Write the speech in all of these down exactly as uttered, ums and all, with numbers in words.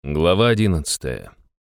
Глава одиннадцатая.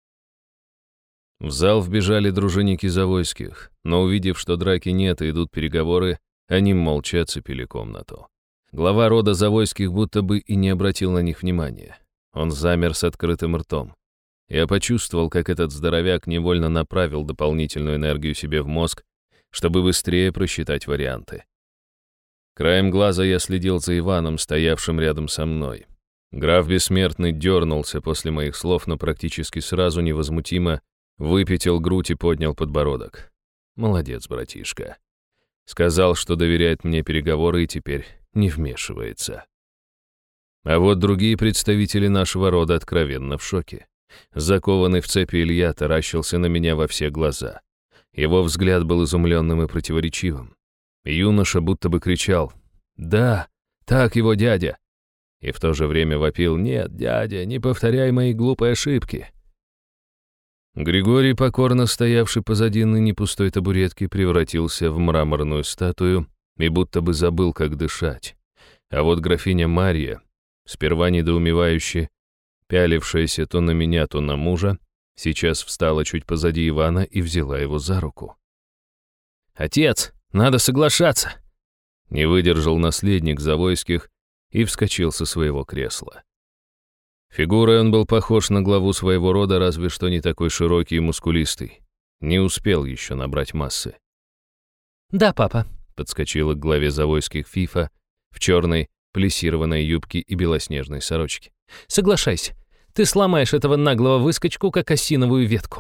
В зал вбежали дружинники Завойских, но увидев, что драки нет и идут переговоры, они молча оцепили комнату. Глава рода Завойских будто бы и не обратил на них внимания. Он замер с открытым ртом. Я почувствовал, как этот здоровяк невольно направил дополнительную энергию себе в мозг, чтобы быстрее просчитать варианты. Краем глаза я следил за Иваном, стоявшим рядом со мной. Граф Бессмертный дернулся после моих слов, но практически сразу невозмутимо выпятил грудь и поднял подбородок. Молодец, братишка. Сказал, что доверяет мне переговоры и теперь не вмешивается. А вот другие представители нашего рода откровенно в шоке. Закованный в цепи Илья таращился на меня во все глаза. Его взгляд был изумленным и противоречивым. Юноша будто бы кричал: «Да, так его дядя!» И в то же время вопил: «Нет, дядя, не повторяй мои глупые ошибки». Григорий, покорно стоявший позади ныне пустой табуретки, превратился в мраморную статую и будто бы забыл, как дышать. А вот графиня Марья, сперва недоумевающе пялившаяся то на меня, то на мужа, сейчас встала чуть позади Ивана и взяла его за руку. «Отец, надо соглашаться!» Не выдержал наследник Завойских и вскочил со своего кресла. Фигурой он был похож на главу своего рода, разве что не такой широкий и мускулистый. Не успел еще набрать массы. «Да, папа», — подскочила к главе Завойских Фифа в черной плессированной юбке и белоснежной сорочке. «Соглашайся, ты сломаешь этого наглого выскочку, как осиновую ветку».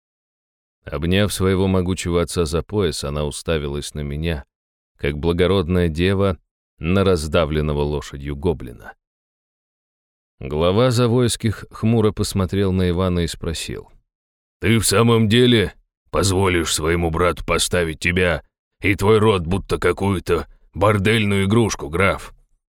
Обняв своего могучего отца за пояс, она уставилась на меня, как благородная дева на раздавленного лошадью гоблина. Глава Завойских хмуро посмотрел на Ивана и спросил: «Ты в самом деле позволишь своему брату поставить тебя и твой род будто какую-то бордельную игрушку, граф?»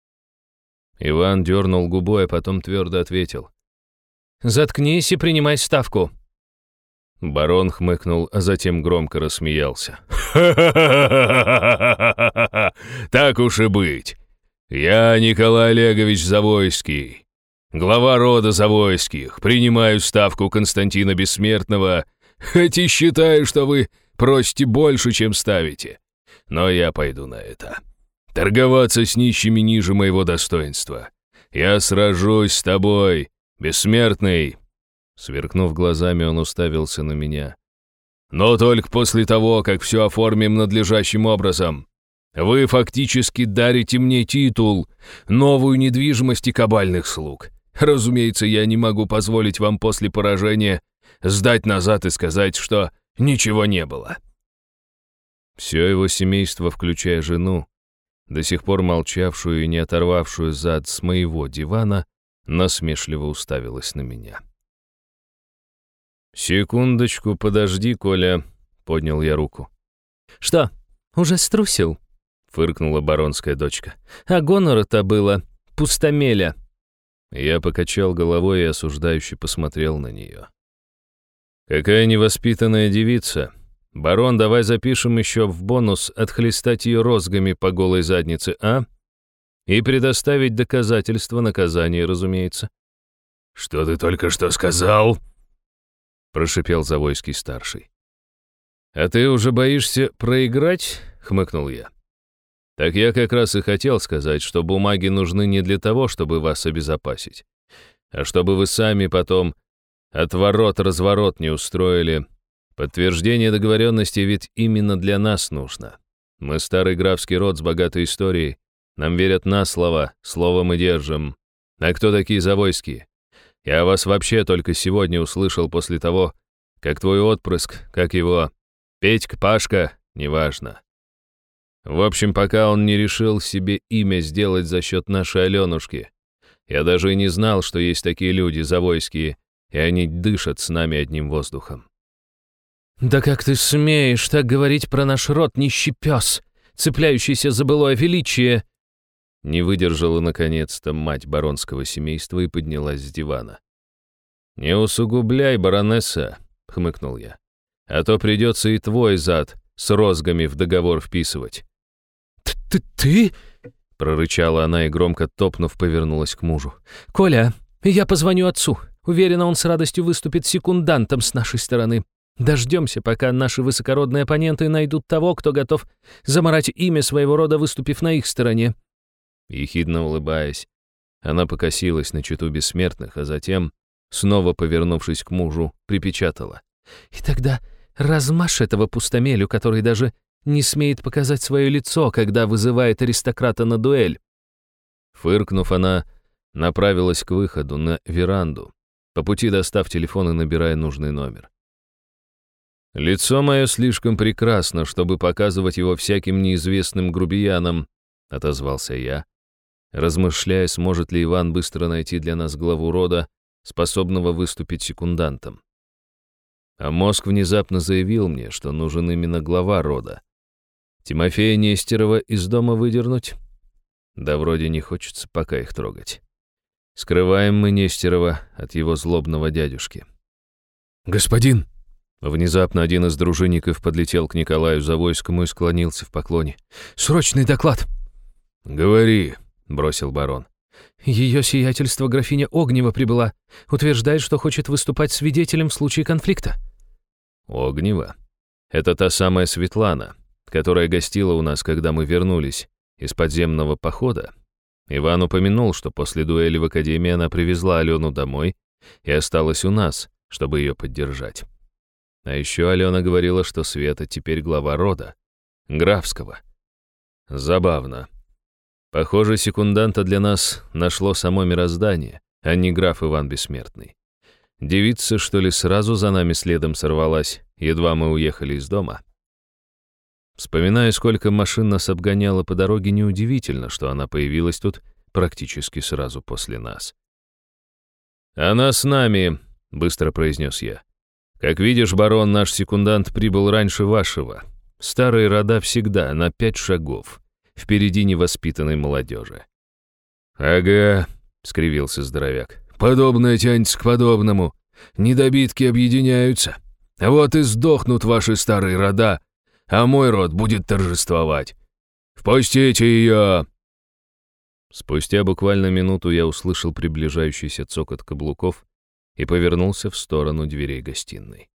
Иван дернул губой, а потом твердо ответил: «Заткнись и принимай ставку». Барон хмыкнул, а затем громко рассмеялся. «Так уж и быть. Я, Николай Олегович Завойский, глава рода Завойских, принимаю ставку Константина Бессмертного, хоть и считаю, что вы просите больше, чем ставите. Но я пойду на это. Торговаться с нищими ниже моего достоинства. Я сражусь с тобой, Бессмертный». Сверкнув глазами, он уставился на меня. «Но только после того, как все оформим надлежащим образом. Вы фактически дарите мне титул, новую недвижимость и кабальных слуг. Разумеется, я не могу позволить вам после поражения сдать назад и сказать, что ничего не было». Все его семейство, включая жену, до сих пор молчавшую и не оторвавшую зад с моего дивана, насмешливо уставилась на меня. «Секундочку, подожди, Коля», — поднял я руку. «Что, уже струсил?» — фыркнула баронская дочка. «А гонора-то было пустомеля». Я покачал головой и осуждающе посмотрел на нее. «Какая невоспитанная девица. Барон, давай запишем еще в бонус отхлестать ее розгами по голой заднице, а? И предоставить доказательства наказания, разумеется». «Что ты только что сказал?» — прошипел Завойский-старший. «А ты уже боишься проиграть?» — хмыкнул я. «Так я как раз и хотел сказать, что бумаги нужны не для того, чтобы вас обезопасить, а чтобы вы сами потом отворот-разворот не устроили. Подтверждение договоренности ведь именно для нас нужно. Мы старый графский род с богатой историей, нам верят на слово, слово мы держим. А кто такие Завойские? Я вас вообще только сегодня услышал после того, как твой отпрыск, как его, Петька, Пашка, неважно. В общем, пока он не решил себе имя сделать за счет нашей Аленушки. Я даже и не знал, что есть такие люди, Завойские, и они дышат с нами одним воздухом». «Да как ты смеешь так говорить про наш род, нищий пес, цепляющийся за былое величие?» Не выдержала, наконец-то, мать баронского семейства и поднялась с дивана. «Не усугубляй, баронесса», — хмыкнул я, «а то придется и твой зад с розгами в договор вписывать». «Ты? ты? — прорычала она и, громко топнув, повернулась к мужу. «Коля, я позвоню отцу. Уверена, он с радостью выступит секундантом с нашей стороны. Дождемся, пока наши высокородные оппоненты найдут того, кто готов замарать имя своего рода, выступив на их стороне». Ехидно улыбаясь, она покосилась на чету бессмертных, а затем, снова повернувшись к мужу, припечатала. «И тогда размажь этого пустомелю, который даже не смеет показать свое лицо, когда вызывает аристократа на дуэль». Фыркнув, она направилась к выходу на веранду, по пути достав телефон и набирая нужный номер. «Лицо мое слишком прекрасно, чтобы показывать его всяким неизвестным грубиянам», — отозвался я, размышляя, сможет ли Иван быстро найти для нас главу рода, способного выступить секундантом. А мозг внезапно заявил мне, что нужен именно глава рода. Тимофея Нестерова из дома выдернуть? Да вроде не хочется пока их трогать. Скрываем мы Нестерова от его злобного дядюшки. «Господин!» Внезапно один из дружинников подлетел к Николаю Завойскому и склонился в поклоне. «Срочный доклад!» «Говори», — бросил барон. «Ее сиятельство графиня Огнева прибыла. Утверждает, что хочет выступать свидетелем в случае конфликта». «Огнева? Это та самая Светлана, которая гостила у нас, когда мы вернулись из подземного похода?» Иван упомянул, что после дуэли в академии она привезла Алену домой и осталась у нас, чтобы ее поддержать. А еще Алена говорила, что Света теперь глава рода, графского. Забавно. Похоже, секунданта для нас нашло само мироздание, а не граф Иван Бессмертный. Девица, что ли, сразу за нами следом сорвалась, едва мы уехали из дома. Вспоминая, сколько машин нас обгоняло по дороге, неудивительно, что она появилась тут практически сразу после нас. «Она с нами», — быстро произнес я. «Как видишь, барон, наш секундант прибыл раньше вашего. Старые рода всегда на пять шагов впереди невоспитанной молодежи». «Ага», — скривился здоровяк. «Подобное тянется к подобному. Недобитки объединяются. Вот и сдохнут ваши старые рода, а мой род будет торжествовать. Впустите ее!» Спустя буквально минуту я услышал приближающийся цокот каблуков и повернулся в сторону дверей гостиной.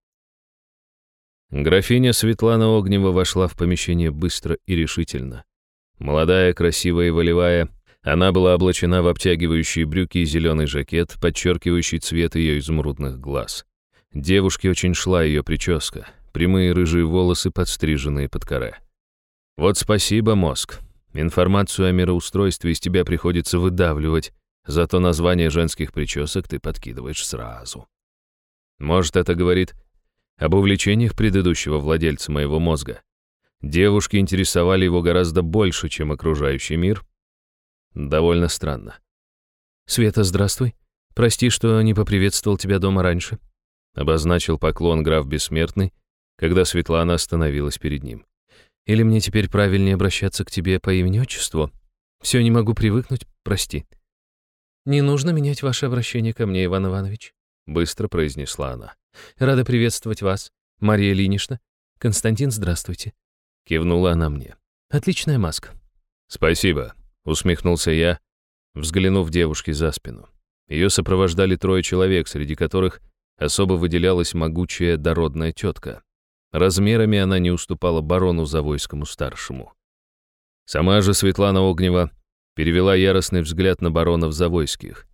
Графиня Светлана Огнева вошла в помещение быстро и решительно. Молодая, красивая и волевая, она была облачена в обтягивающие брюки и зеленый жакет, подчеркивающий цвет ее изумрудных глаз. Девушке очень шла ее прическа, прямые рыжие волосы, подстриженные под каре. Вот спасибо, мозг. Информацию о мироустройстве из тебя приходится выдавливать, зато название женских причесок ты подкидываешь сразу. Может, это говорит об увлечениях предыдущего владельца моего мозга. Девушки интересовали его гораздо больше, чем окружающий мир. Довольно странно. «Света, здравствуй. Прости, что не поприветствовал тебя дома раньше», — обозначил поклон граф Бессмертный, когда Светлана остановилась перед ним. «Или мне теперь правильнее обращаться к тебе по имени-отчеству? Все не могу привыкнуть, прости». «Не нужно менять ваше обращение ко мне, Иван Иванович», — быстро произнесла она. «Рада приветствовать вас, Мария Ильинична. Константин, здравствуйте», — кивнула она мне. «Отличная маска». «Спасибо», — усмехнулся я, взглянув девушке за спину. Ее сопровождали трое человек, среди которых особо выделялась могучая дородная тетка. Размерами она не уступала барону Завойскому-старшему. Сама же Светлана Огнева перевела яростный взгляд на баронов Завойских.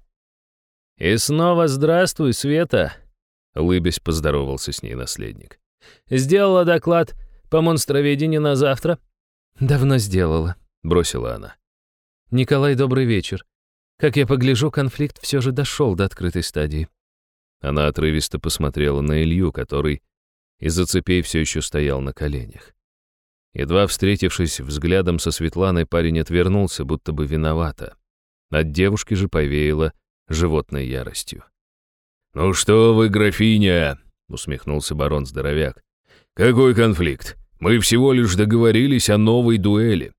«И снова здравствуй, Света!» — улыбясь, поздоровался с ней наследник. «Сделала доклад по монстроведению на завтра?» «Давно сделала», — бросила она. «Николай, добрый вечер. Как я погляжу, конфликт все же дошел до открытой стадии». Она отрывисто посмотрела на Илью, который из-за цепей все еще стоял на коленях. Едва встретившись взглядом со Светланой, парень отвернулся, будто бы виновата. От девушки же повеяло животной яростью. «Ну что вы, графиня?» — усмехнулся барон-здоровяк. «Какой конфликт? Мы всего лишь договорились о новой дуэли».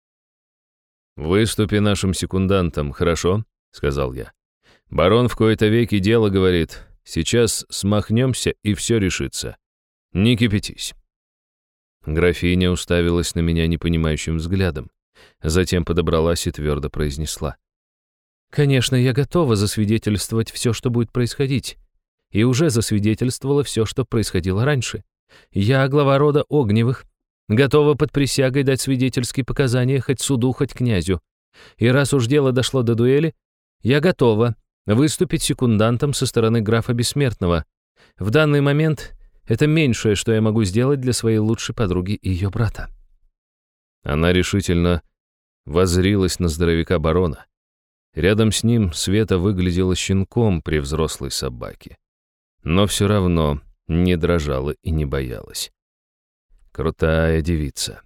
«Выступи нашим секундантом, хорошо?» — сказал я. «Барон в кои-то веки дело говорит. Сейчас смахнемся, и все решится. Не кипятись». Графиня уставилась на меня непонимающим взглядом, затем подобралась и твердо произнесла. Конечно, я готова засвидетельствовать все, что будет происходить. И уже засвидетельствовала все, что происходило раньше. Я, глава рода Огневых, готова под присягой дать свидетельские показания хоть суду, хоть князю. И раз уж дело дошло до дуэли, я готова выступить секундантом со стороны графа Бессмертного. В данный момент это меньшее, что я могу сделать для своей лучшей подруги и ее брата». Она решительно воззрилась на здоровяка барона. Рядом с ним Света выглядела щенком при взрослой собаке. Но все равно не дрожала и не боялась. Крутая девица.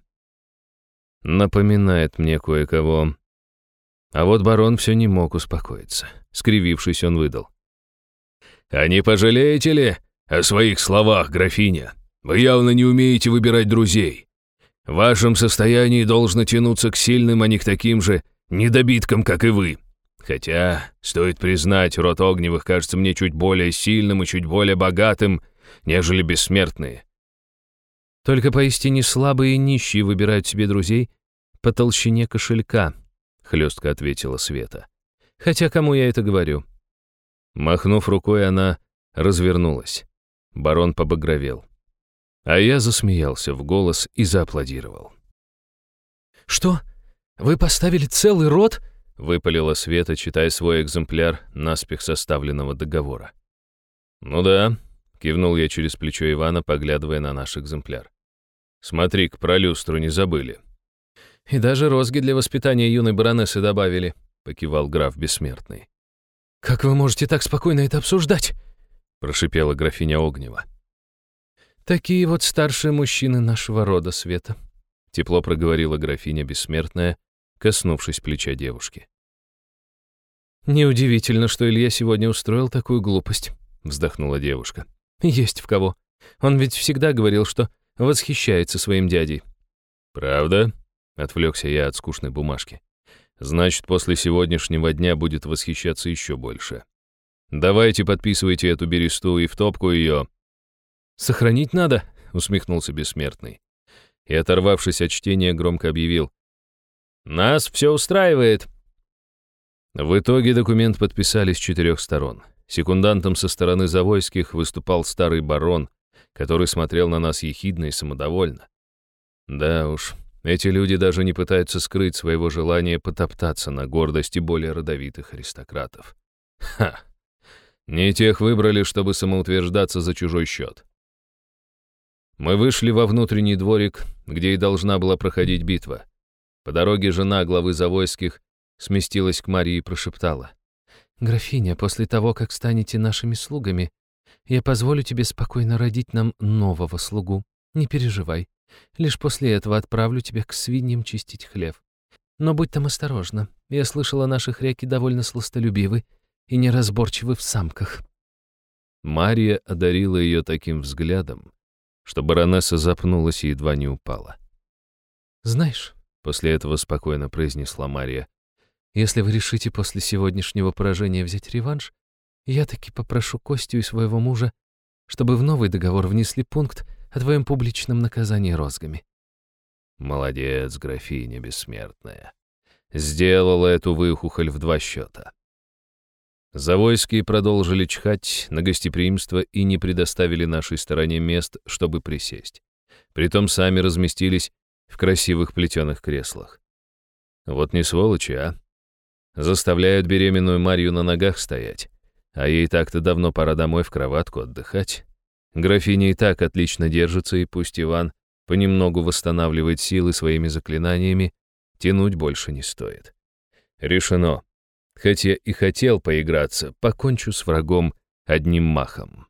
Напоминает мне кое-кого. А вот барон все не мог успокоиться. Скривившись, он выдал: «А не пожалеете ли о своих словах, графиня? Вы явно не умеете выбирать друзей. В вашем состоянии должно тянуться к сильным, а не к таким же недобиткам, как и вы. Хотя, стоит признать, род Огневых кажется мне чуть более сильным и чуть более богатым, нежели бессмертные». «Только поистине слабые и нищие выбирают себе друзей по толщине кошелька», — хлестко ответила Света. «Хотя кому я это говорю?» Махнув рукой, она развернулась. Барон побагровел. А я засмеялся в голос и зааплодировал. «Что? Вы поставили целый род?» — выпалила Света, читая свой экземпляр наспех составленного договора. «Ну да», — кивнул я через плечо Ивана, поглядывая на наш экземпляр. «Смотри-ка, про люстру не забыли». «И даже розги для воспитания юной баронессы добавили», — покивал граф Бессмертный. «Как вы можете так спокойно это обсуждать?» — прошипела графиня Огнева. «Такие вот старшие мужчины нашего рода, Света», — тепло проговорила графиня Бессмертная, коснувшись плеча девушки. «Неудивительно, что Илья сегодня устроил такую глупость», — вздохнула девушка. «Есть в кого. Он ведь всегда говорил, что восхищается своим дядей». «Правда?» — отвлекся я от скучной бумажки. «Значит, после сегодняшнего дня будет восхищаться еще больше. Давайте подписывайте эту бересту и в топку ее». «Сохранить надо», — усмехнулся Бессмертный. И, оторвавшись от чтения, громко объявил: «Нас все устраивает». В итоге документ подписали с четырех сторон. Секундантом со стороны Завойских выступал старый барон, который смотрел на нас ехидно и самодовольно. Да уж, эти люди даже не пытаются скрыть своего желания потоптаться на гордости более родовитых аристократов. Ха! Не тех выбрали, чтобы самоутверждаться за чужой счет. Мы вышли во внутренний дворик, где и должна была проходить битва. По дороге жена главы Завойских сместилась к Марии и прошептала: «Графиня, после того, как станете нашими слугами, я позволю тебе спокойно родить нам нового слугу. Не переживай. Лишь после этого отправлю тебя к свиньям чистить хлев. Но будь там осторожна. Я слышала, наши хряки довольно сластолюбивы и неразборчивы в самках». Мария одарила ее таким взглядом, что баронесса запнулась и едва не упала. «Знаешь», — после этого спокойно произнесла Мария, «если вы решите после сегодняшнего поражения взять реванш, я таки попрошу Костю и своего мужа, чтобы в новый договор внесли пункт о твоем публичном наказании розгами». Молодец, графиня Бессмертная. Сделала эту выхухоль в два счета. Завойские продолжили чхать на гостеприимство и не предоставили нашей стороне мест, чтобы присесть. Притом сами разместились в красивых плетеных креслах. Вот не сволочи, а? Заставляют беременную Марью на ногах стоять, а ей так-то давно пора домой в кроватку отдыхать. Графиня и так отлично держится, и пусть Иван понемногу восстанавливает силы своими заклинаниями, тянуть больше не стоит. Решено. Хотя и хотел поиграться, покончу с врагом одним махом.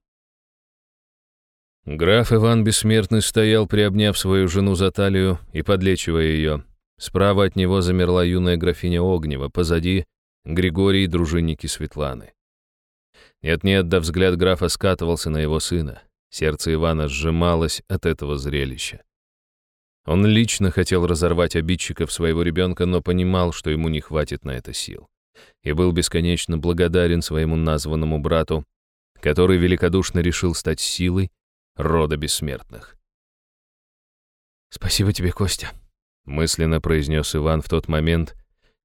Граф Иван Бессмертный стоял, приобняв свою жену за талию и подлечивая ее. Справа от него замерла юная графиня Огнева, позади — Григорий и дружинники Светланы. Нет-нет, да взгляд графа скатывался на его сына. Сердце Ивана сжималось от этого зрелища. Он лично хотел разорвать обидчиков своего ребенка, но понимал, что ему не хватит на это сил. И был бесконечно благодарен своему названному брату, который великодушно решил стать силой рода Бессмертных. «Спасибо тебе, Костя», — мысленно произнес Иван в тот момент,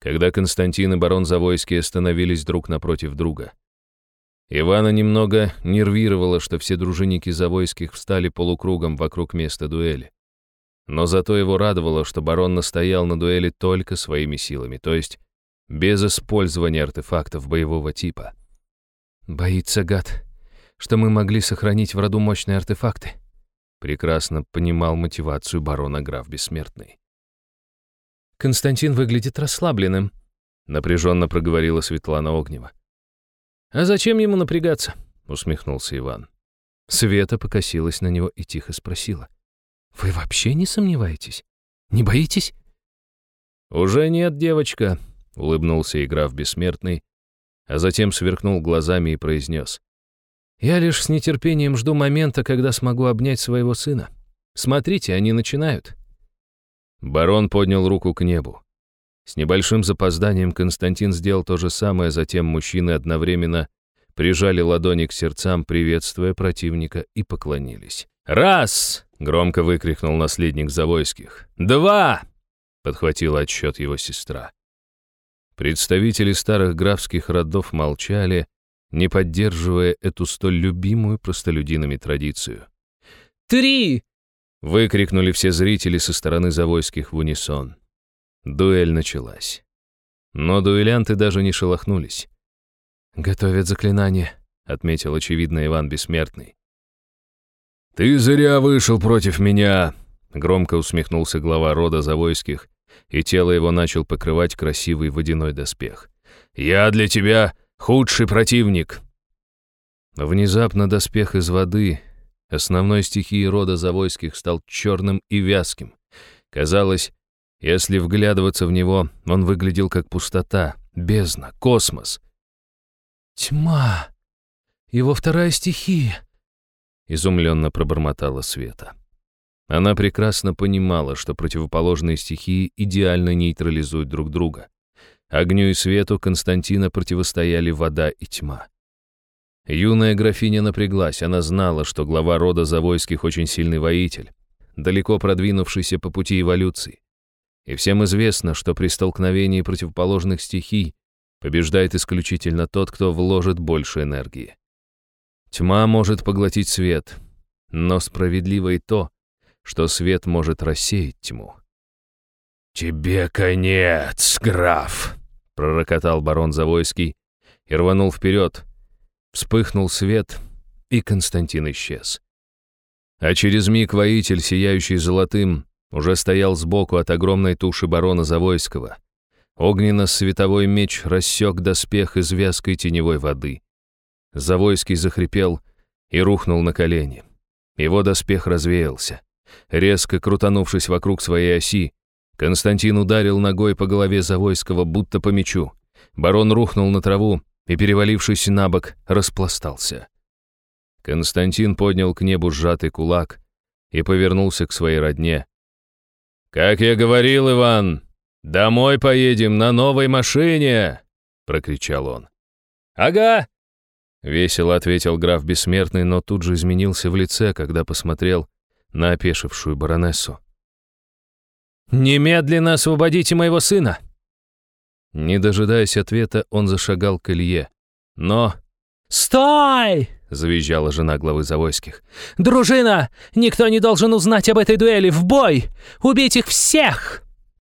когда Константин и барон Завойский остановились друг напротив друга. Ивана немного нервировало, что все дружинники Завойских встали полукругом вокруг места дуэли. Но зато его радовало, что барон настоял на дуэли только своими силами, то есть без использования артефактов боевого типа. «Боится гад, что мы могли сохранить в роду мощные артефакты», прекрасно понимал мотивацию барона граф Бессмертный. «Константин выглядит расслабленным», напряженно проговорила Светлана Огнева. «А зачем ему напрягаться?» усмехнулся Иван. Света покосилась на него и тихо спросила. «Вы вообще не сомневаетесь? Не боитесь?» «Уже нет, девочка», — улыбнулся и граф Бессмертный, а затем сверкнул глазами и произнес. «Я лишь с нетерпением жду момента, когда смогу обнять своего сына. Смотрите, они начинают». Барон поднял руку к небу. С небольшим запозданием Константин сделал то же самое, затем мужчины одновременно прижали ладони к сердцам, приветствуя противника, и поклонились. «Раз!» — громко выкрикнул наследник Завойских. «Два!» — подхватила отсчет его сестра. Представители старых графских родов молчали, не поддерживая эту столь любимую простолюдинами традицию. «Три!» — выкрикнули все зрители со стороны Завойских в унисон. Дуэль началась. Но дуэлянты даже не шелохнулись. «Готовят заклинание», — отметил очевидно Иван Бессмертный. «Ты зря вышел против меня», — громко усмехнулся глава рода Завойских, и тело его начал покрывать красивый водяной доспех. «Я для тебя худший противник». Внезапно доспех из воды, основной стихией рода Завойских, стал черным и вязким. Казалось, если вглядываться в него, он выглядел как пустота, бездна, космос. «Тьма! Его вторая стихия!» Изумленно пробормотала Света. Она прекрасно понимала, что противоположные стихии идеально нейтрализуют друг друга. Огню и свету Константина противостояли вода и тьма. Юная графиня напряглась, она знала, что глава рода Завойских очень сильный воитель, далеко продвинувшийся по пути эволюции. И всем известно, что при столкновении противоположных стихий побеждает исключительно тот, кто вложит больше энергии. Тьма может поглотить свет, но справедливо и то, что свет может рассеять тьму. «Тебе конец, граф!» — пророкотал барон Завойский и рванул вперед. Вспыхнул свет, и Константин исчез. А через миг воитель, сияющий золотым, уже стоял сбоку от огромной туши барона Завойского. Огненно-световой меч рассек доспех из вязкой теневой воды. Завойский захрипел и рухнул на колени. Его доспех развеялся. Резко крутанувшись вокруг своей оси, Константин ударил ногой по голове Завойского, будто по мячу. Барон рухнул на траву и, перевалившись на бок, распластался. Константин поднял к небу сжатый кулак и повернулся к своей родне. «Как я говорил, Иван, домой поедем на новой машине!» — прокричал он. «Ага!» — весело ответил граф Бессмертный, но тут же изменился в лице, когда посмотрел на опешившую баронессу. «Немедленно освободите моего сына!» Не дожидаясь ответа, он зашагал к Илье. Но... «Стой!» — завизжала жена главы Завойских. «Дружина! Никто не должен узнать об этой дуэли! В бой! Убить их всех!»